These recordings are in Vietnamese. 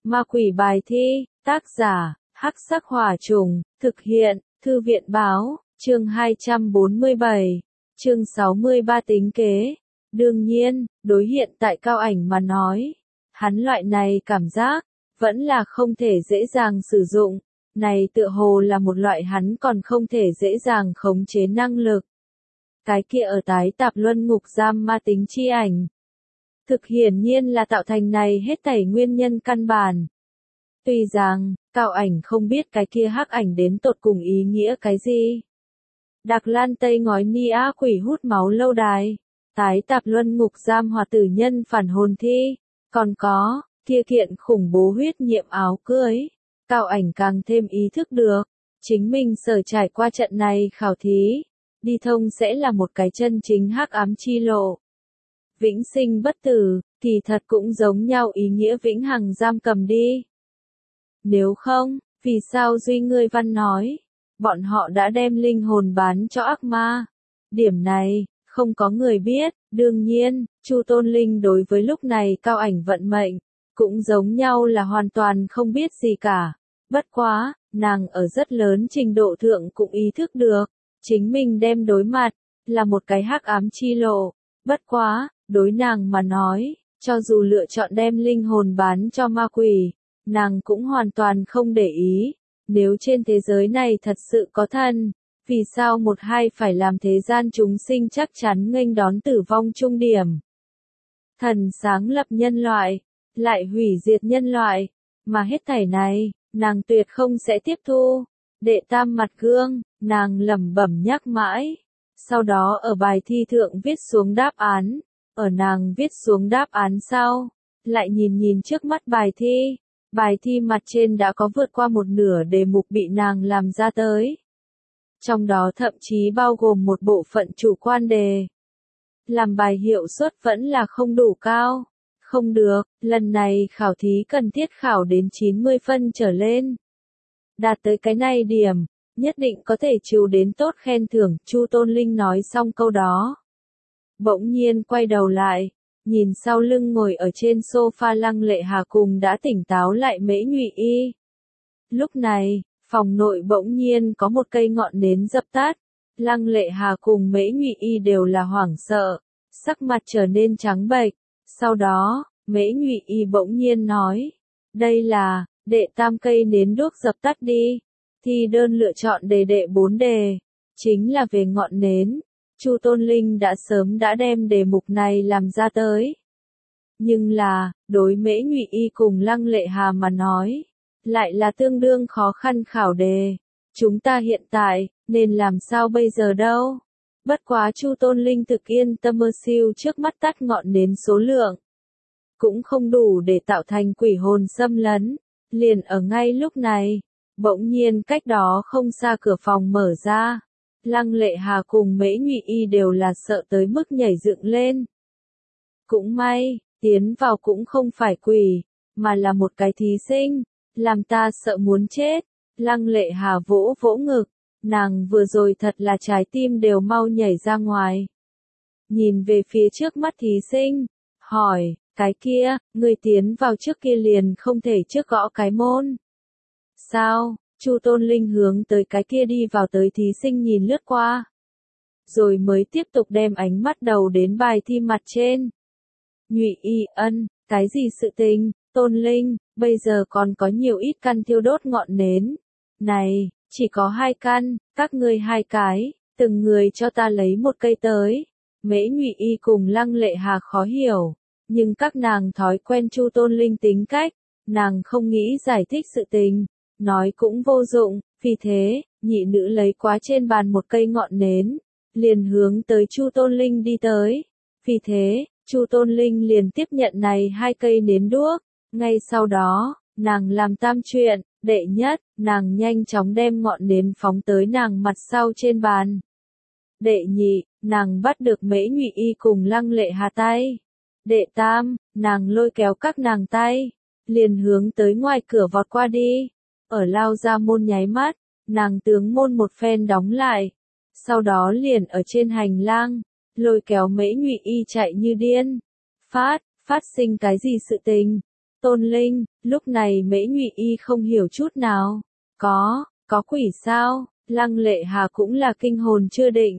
Ma quỷ bài thi, tác giả, Hắc Sắc Hỏa Trùng, thực hiện, Thư viện báo, chương 247, chương 63 tính kế. Đương nhiên, đối hiện tại Cao Ảnh mà nói, hắn loại này cảm giác, vẫn là không thể dễ dàng sử dụng, này tựa hồ là một loại hắn còn không thể dễ dàng khống chế năng lực. Cái kia ở tái tạp luân ngục giam ma tính chi ảnh. Thực hiển nhiên là tạo thành này hết thảy nguyên nhân căn bản. Tuy rằng, Cao Ảnh không biết cái kia hắc ảnh đến tột cùng ý nghĩa cái gì. Đặc Lan Tây ngói ni á quỷ hút máu lâu đài, tái tạp luân ngục giam hòa tử nhân phản hồn thi, còn có, kia kiện khủng bố huyết nhiệm áo cưới. Cao Ảnh càng thêm ý thức được, chính mình sở trải qua trận này khảo thí, đi thông sẽ là một cái chân chính hắc ám chi lộ. Vĩnh sinh bất tử, thì thật cũng giống nhau ý nghĩa vĩnh hằng giam cầm đi. Nếu không, vì sao Duy Ngươi Văn nói, bọn họ đã đem linh hồn bán cho ác ma? Điểm này, không có người biết, đương nhiên, Chu Tôn Linh đối với lúc này Cao Ảnh vận mệnh, cũng giống nhau là hoàn toàn không biết gì cả. Bất quá, nàng ở rất lớn trình độ thượng cũng ý thức được, chính mình đem đối mặt, là một cái hắc ám chi lộ. Bất quá, đối nàng mà nói, cho dù lựa chọn đem linh hồn bán cho ma quỷ, nàng cũng hoàn toàn không để ý. Nếu trên thế giới này thật sự có thần, vì sao một hai phải làm thế gian chúng sinh chắc chắn nghênh đón tử vong trung điểm? Thần sáng lập nhân loại, lại hủy diệt nhân loại, mà hết thảy này, nàng tuyệt không sẽ tiếp thu. Đệ tam mặt gương, nàng lẩm bẩm nhắc mãi. Sau đó ở bài thi thượng viết xuống đáp án, ở nàng viết xuống đáp án sau, lại nhìn trước mắt bài thi mặt trên đã có vượt qua một nửa đề mục bị nàng làm ra tới. Trong đó thậm chí bao gồm một bộ phận chủ quan đề. Làm bài hiệu suất vẫn là không đủ cao. Không được, lần này khảo thí cần thiết khảo đến 90 phân trở lên. Đạt tới cái này điểm, nhất định có thể chịu đến tốt khen thưởng. Chu Tôn Linh nói xong câu đó, bỗng nhiên quay đầu lại, nhìn sau lưng ngồi ở trên sofa Lăng Lệ Hà cùng đã tỉnh táo lại Mễ Nhụy Y. Lúc này, phòng nội bỗng nhiên có một cây ngọn nến dập tắt, Lăng Lệ Hà cùng Mễ Nhụy Y đều là hoảng sợ, sắc mặt trở nên trắng bệch. Sau đó, Mễ Nhụy Y bỗng nhiên nói, đây là, đệ tam cây nến đuốc dập tắt đi. Thi đơn lựa chọn đệ 4 đề, chính là về ngọn nến. Chu Tôn Linh đã sớm đem đề mục này làm ra tới. Nhưng là, đối Mễ Nhụy Y cùng Lăng Lệ Hà mà nói, lại là tương đương khó khăn khảo đề. Chúng ta hiện tại, nên làm sao bây giờ đâu? Bất quá Chu Tôn Linh thực yên tâm mơ siêu trước mắt tắt ngọn nến số lượng. Cũng không đủ để tạo thành quỷ hồn xâm lấn. Liền ở ngay lúc này, bỗng nhiên cách đó không xa cửa phòng mở ra. Lăng Lệ Hà cùng Mễ Nhụy Y đều là sợ tới mức nhảy dựng lên. Cũng may, tiến vào cũng không phải quỷ, mà là một cái thí sinh, làm ta sợ muốn chết. Lăng Lệ Hà vỗ vỗ ngực, nàng vừa rồi thật là trái tim đều mau nhảy ra ngoài. Nhìn về phía trước mắt thí sinh, hỏi, cái kia, người tiến vào trước kia liền không thể trước gõ cái môn. Sao? Chu Tôn Linh hướng tới cái kia đi vào tới thí sinh nhìn lướt qua. Rồi mới tiếp tục đem ánh mắt đầu đến bài thi mặt trên. Nhụy Y ân, cái gì sự tình, Tôn Linh, bây giờ còn có nhiều ít căn thiêu đốt ngọn nến. Này, chỉ có 2 căn, các ngươi 2 cái, từng người cho ta lấy một cây tới. Mễ Nhụy Y cùng Lăng Lệ Hà khó hiểu, nhưng các nàng thói quen Chu Tôn Linh tính cách, nàng không nghĩ giải thích sự tình. Nói cũng vô dụng, vì thế, nhị nữ lấy quá trên bàn một cây ngọn nến, liền hướng tới Chu Tôn Linh đi tới. Vì thế, Chu Tôn Linh liền tiếp nhận này 2 cây nến đuốc. Ngay sau đó, nàng làm tam chuyện, đệ nhất, nàng nhanh chóng đem ngọn nến phóng tới nàng mặt sau trên bàn. Đệ nhị, nàng bắt được Mễ Nhụy Y cùng Lăng Lệ Hà tay. Đệ tam, nàng lôi kéo các nàng tay, liền hướng tới ngoài cửa vọt qua đi. Ở lao ra môn nháy mắt, nàng tướng môn một phen đóng lại. Sau đó liền ở trên hành lang, lôi kéo Mễ Nhụy Y chạy như điên. Phát sinh cái gì sự tình? Tôn Linh, lúc này Mễ Nhụy Y không hiểu chút nào. Có quỷ sao? Lăng Lệ Hà cũng là kinh hồn chưa định.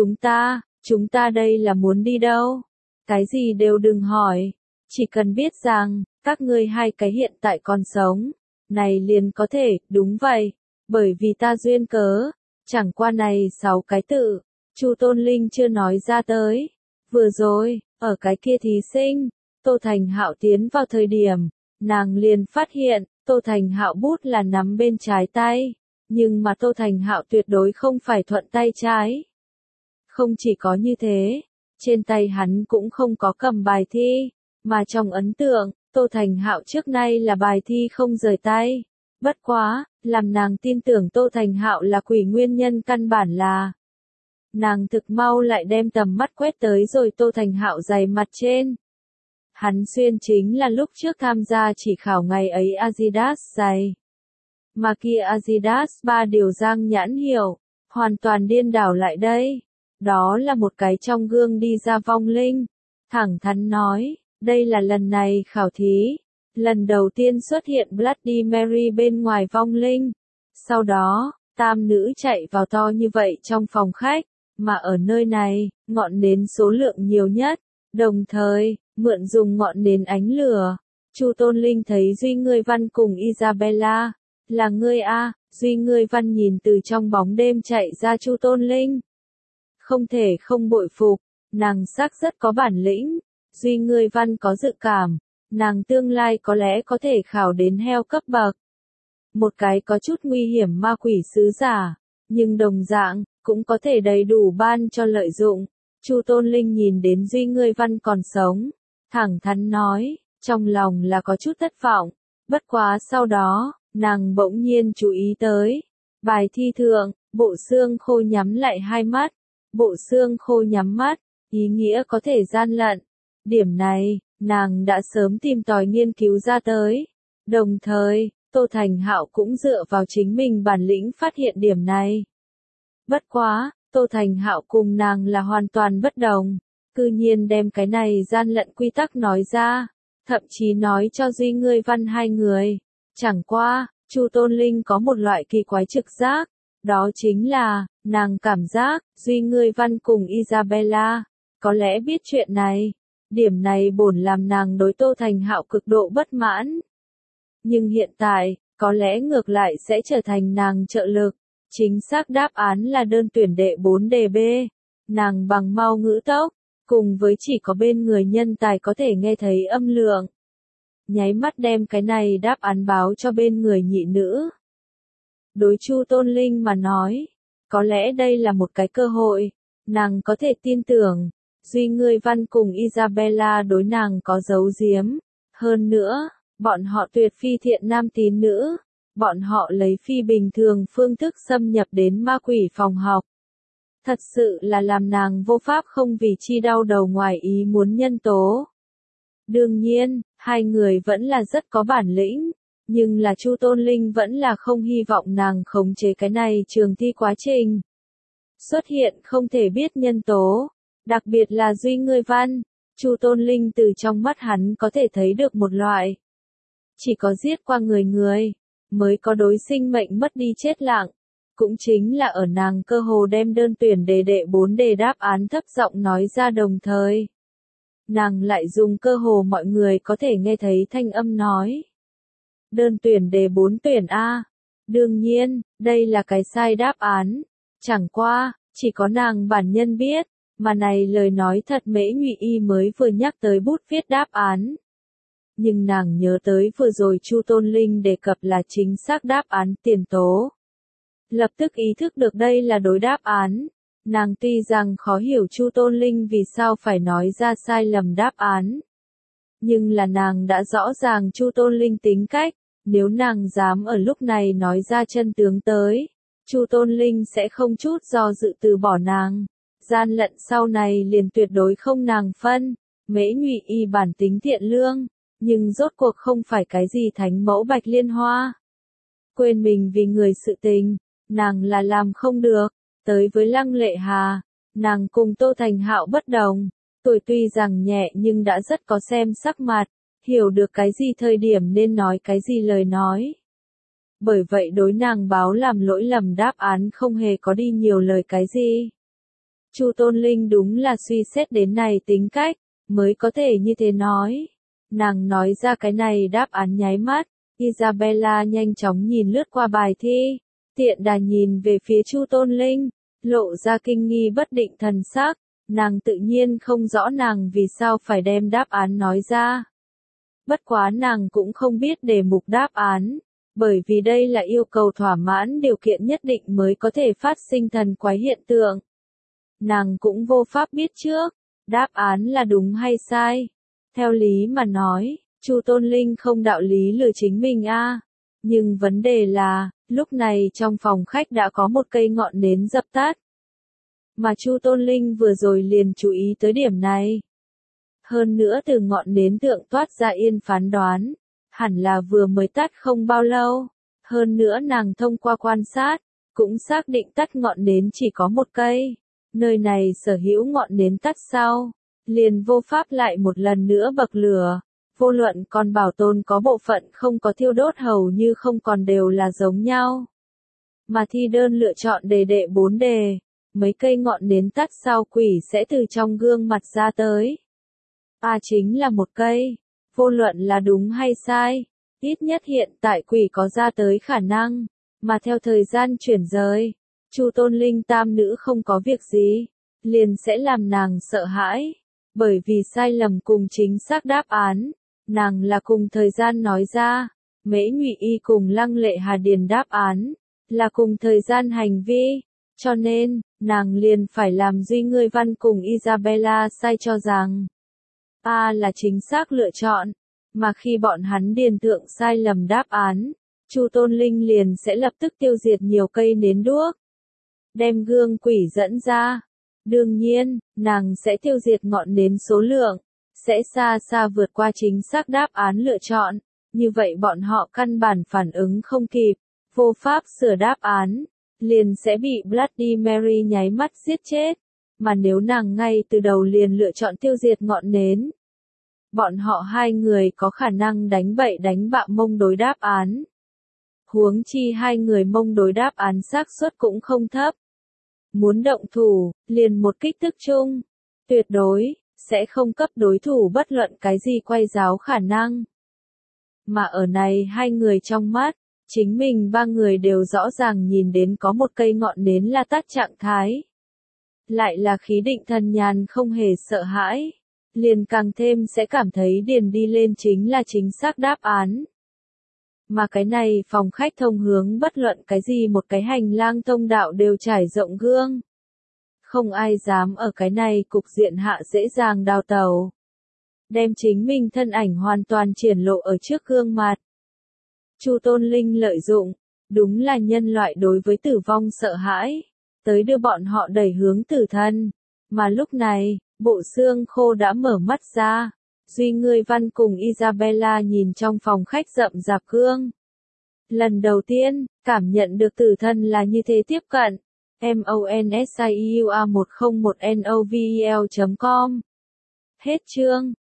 Chúng ta đây là muốn đi đâu? Cái gì đều đừng hỏi. Chỉ cần biết rằng, các ngươi hai cái hiện tại còn sống. Này liền có thể, đúng vậy. Bởi vì ta duyên cớ. Chẳng qua này 6 cái tự. Chu Tôn Linh chưa nói ra tới. Vừa rồi, ở cái kia thí sinh, Tô Thành Hạo tiến vào thời điểm, nàng liền phát hiện, Tô Thành Hạo bút là nắm bên trái tay. Nhưng mà Tô Thành Hạo tuyệt đối không phải thuận tay trái. Không chỉ có như thế, trên tay hắn cũng không có cầm bài thi, mà trong ấn tượng, Tô Thành Hạo trước nay là bài thi không rời tay. Bất quá, làm nàng tin tưởng Tô Thành Hạo là quỷ nguyên nhân căn bản là. Nàng thực mau lại đem tầm mắt quét tới rồi Tô Thành Hạo giày mặt trên. Hắn xuyên chính là lúc trước tham gia chỉ khảo ngày ấy Adidas giày. Mà kia Adidas 3 điều giang nhãn hiệu, hoàn toàn điên đảo lại đây. Đó là một cái trong gương đi ra vong linh. Thẳng thắn nói, đây là lần này khảo thí. Lần đầu tiên xuất hiện Bloody Mary bên ngoài vong linh. Sau đó, tam nữ chạy vào to như vậy trong phòng khách. Mà ở nơi này, ngọn nến số lượng nhiều nhất. Đồng thời, mượn dùng ngọn nến ánh lửa. Chu Tôn Linh thấy Duy Ngươi Văn cùng Isabella. Là ngươi a? Duy Ngươi Văn nhìn từ trong bóng đêm chạy ra Chu Tôn Linh. Không thể không bội phục, nàng xác rất có bản lĩnh. Duy Ngươi Văn có dự cảm, nàng tương lai có lẽ có thể khảo đến heo cấp bậc. Một cái có chút nguy hiểm ma quỷ sứ giả, nhưng đồng dạng, cũng có thể đầy đủ ban cho lợi dụng. Chu Tôn Linh nhìn đến Duy Ngươi Văn còn sống, thẳng thắn nói, trong lòng là có chút thất vọng. Bất quá sau đó, nàng bỗng nhiên chú ý tới. Bài thi thượng, Bộ Xương Khô nhắm lại hai mắt. Bộ Xương Khô nhắm mắt, ý nghĩa có thể gian lận. Điểm này, nàng đã sớm tìm tòi nghiên cứu ra tới. Đồng thời, Tô Thành Hạo cũng dựa vào chính mình bản lĩnh phát hiện điểm này. Bất quá, Tô Thành Hạo cùng nàng là hoàn toàn bất đồng. Cư nhiên đem cái này gian lận quy tắc nói ra. Thậm chí nói cho Duy Ngươi Văn hai người. Chẳng qua, Chu Tôn Linh có một loại kỳ quái trực giác. Đó chính là, nàng cảm giác, Duy Ngươi Văn cùng Isabella, có lẽ biết chuyện này. Điểm này bổn làm nàng đối Tô Thành Hạo cực độ bất mãn. Nhưng hiện tại, có lẽ ngược lại sẽ trở thành nàng trợ lực. Chính xác đáp án là đơn tuyển đệ 4 đề B. Nàng bằng mau ngữ tốc, cùng với chỉ có bên người nhân tài có thể nghe thấy âm lượng. Nháy mắt đem cái này đáp án báo cho bên người nhị nữ. Đối Chu Tôn Linh mà nói, có lẽ đây là một cái cơ hội, nàng có thể tin tưởng, Duy Ngươi Văn cùng Isabella đối nàng có giấu giếm. Hơn nữa, bọn họ tuyệt phi thiện nam tín nữ, bọn họ lấy phi bình thường phương thức xâm nhập đến ma quỷ phòng học. Thật sự là làm nàng vô pháp không vì chi đau đầu ngoài ý muốn nhân tố. Đương nhiên, hai người vẫn là rất có bản lĩnh, nhưng là Chu Tôn Linh vẫn là không hy vọng nàng khống chế cái này trường thi quá trình. Xuất hiện không thể biết nhân tố, đặc biệt là Duy Ngươi Văn, Chu Tôn Linh từ trong mắt hắn có thể thấy được một loại. Chỉ có giết qua người, mới có đối sinh mệnh mất đi chết lặng. Cũng chính là ở nàng cơ hồ đem đơn tuyển đề đệ 4 đề đáp án thấp giọng nói ra đồng thời. Nàng lại dùng cơ hồ mọi người có thể nghe thấy thanh âm nói. Đơn tuyển đề 4 tuyển A. Đương nhiên, đây là cái sai đáp án. Chẳng qua, chỉ có nàng bản nhân biết, mà này lời nói thật Mễ Nhụy Y mới vừa nhắc tới bút viết đáp án. Nhưng nàng nhớ tới vừa rồi Chu Tôn Linh đề cập là chính xác đáp án tiền tố. Lập tức ý thức được đây là đối đáp án. Nàng tuy rằng khó hiểu Chu Tôn Linh vì sao phải nói ra sai lầm đáp án. Nhưng là nàng đã rõ ràng Chu Tôn Linh tính cách, nếu nàng dám ở lúc này nói ra chân tướng tới, Chu Tôn Linh sẽ không chút do dự từ bỏ nàng. Gian lận sau này liền tuyệt đối không nàng phân. Mễ Nhụy Y bản tính thiện lương, nhưng rốt cuộc không phải cái gì thánh mẫu Bạch Liên Hoa. Quên mình vì người sự tình, nàng là làm không được. Tới với Lăng Lệ Hà, nàng cùng Tô Thành Hạo bất đồng, tuổi tuy rằng nhẹ nhưng đã rất có xem sắc mặt, hiểu được cái gì thời điểm nên nói cái gì lời nói. Bởi vậy đối nàng báo làm lỗi lầm đáp án không hề có đi nhiều lời cái gì. Chu Tôn Linh đúng là suy xét đến này tính cách, mới có thể như thế nói. Nàng nói ra cái này đáp án nháy mắt, Isabella nhanh chóng nhìn lướt qua bài thi, tiện đà nhìn về phía Chu Tôn Linh, lộ ra kinh nghi bất định thần sắc, nàng tự nhiên không rõ nàng vì sao phải đem đáp án nói ra. Bất quá nàng cũng không biết đề mục đáp án, bởi vì đây là yêu cầu thỏa mãn điều kiện nhất định mới có thể phát sinh thần quái hiện tượng. Nàng cũng vô pháp biết trước, đáp án là đúng hay sai. Theo lý mà nói, Chu Tôn Linh không đạo lý lừa chính mình a. Nhưng vấn đề là, lúc này trong phòng khách đã có một cây ngọn nến dập tắt. Mà Chu Tôn Linh vừa rồi liền chú ý tới điểm này. Hơn nữa từ ngọn nến tượng toát ra yên phán đoán, hẳn là vừa mới tắt không bao lâu. Hơn nữa nàng thông qua quan sát, cũng xác định tắt ngọn nến chỉ có một cây. Nơi này sở hữu ngọn nến tắt sau, liền vô pháp lại một lần nữa bậc lửa. Vô luận còn bảo tồn có bộ phận không có thiêu đốt hầu như không còn đều là giống nhau. Mà thi đơn lựa chọn đề đệ 4 đề, mấy cây ngọn nến tắt sau quỷ sẽ từ trong gương mặt ra tới. Chính là một cây, vô luận là đúng hay sai, ít nhất hiện tại quỷ có ra tới khả năng, mà theo thời gian chuyển rời, Chu Tôn Linh tam nữ không có việc gì, liền sẽ làm nàng sợ hãi, bởi vì sai lầm cùng chính xác đáp án, nàng là cùng thời gian nói ra, Mễ Nhụy Y cùng Lăng Lệ Hà điền đáp án, là cùng thời gian hành vi, cho nên, nàng liền phải làm Duy Ngươi Văn cùng Isabella sai cho rằng A là chính xác lựa chọn, mà khi bọn hắn điền thượng sai lầm đáp án, Chu Tôn Linh liền sẽ lập tức tiêu diệt nhiều cây nến đuốc, đem gương quỷ dẫn ra. Đương nhiên, nàng sẽ tiêu diệt ngọn nến số lượng, sẽ xa xa vượt qua chính xác đáp án lựa chọn, như vậy bọn họ căn bản phản ứng không kịp, vô pháp sửa đáp án, liền sẽ bị Bloody Mary nháy mắt giết chết, mà nếu nàng ngay từ đầu liền lựa chọn tiêu diệt ngọn nến, bọn họ hai người có khả năng đánh bậy đánh bạ mông đối đáp án. Huống chi hai người mông đối đáp án xác suất cũng không thấp. Muốn động thủ, liền một kích thức chung, tuyệt đối, sẽ không cấp đối thủ bất luận cái gì quay giáo khả năng. Mà ở này hai người trong mắt, chính mình ba người đều rõ ràng nhìn đến có một cây ngọn nến là tắt trạng thái. Lại là khí định thần nhàn không hề sợ hãi, liền càng thêm sẽ cảm thấy điền đi lên chính là chính xác đáp án. Mà cái này phòng khách thông hướng bất luận cái gì một cái hành lang thông đạo đều trải rộng gương. Không ai dám ở cái này cục diện hạ dễ dàng đào tẩu. Đem chính mình thân ảnh hoàn toàn triển lộ ở trước gương mặt. Chu Tôn Linh lợi dụng, đúng là nhân loại đối với tử vong sợ hãi, tới đưa bọn họ đẩy hướng tử thân. Mà lúc này, bộ xương khô đã mở mắt ra. Duy Ngươi Văn cùng Isabella nhìn trong phòng khách rậm rạp gương. Lần đầu tiên, cảm nhận được tử thân là như thế tiếp cận. MONSIUA101NOVEL.com. Hết chương.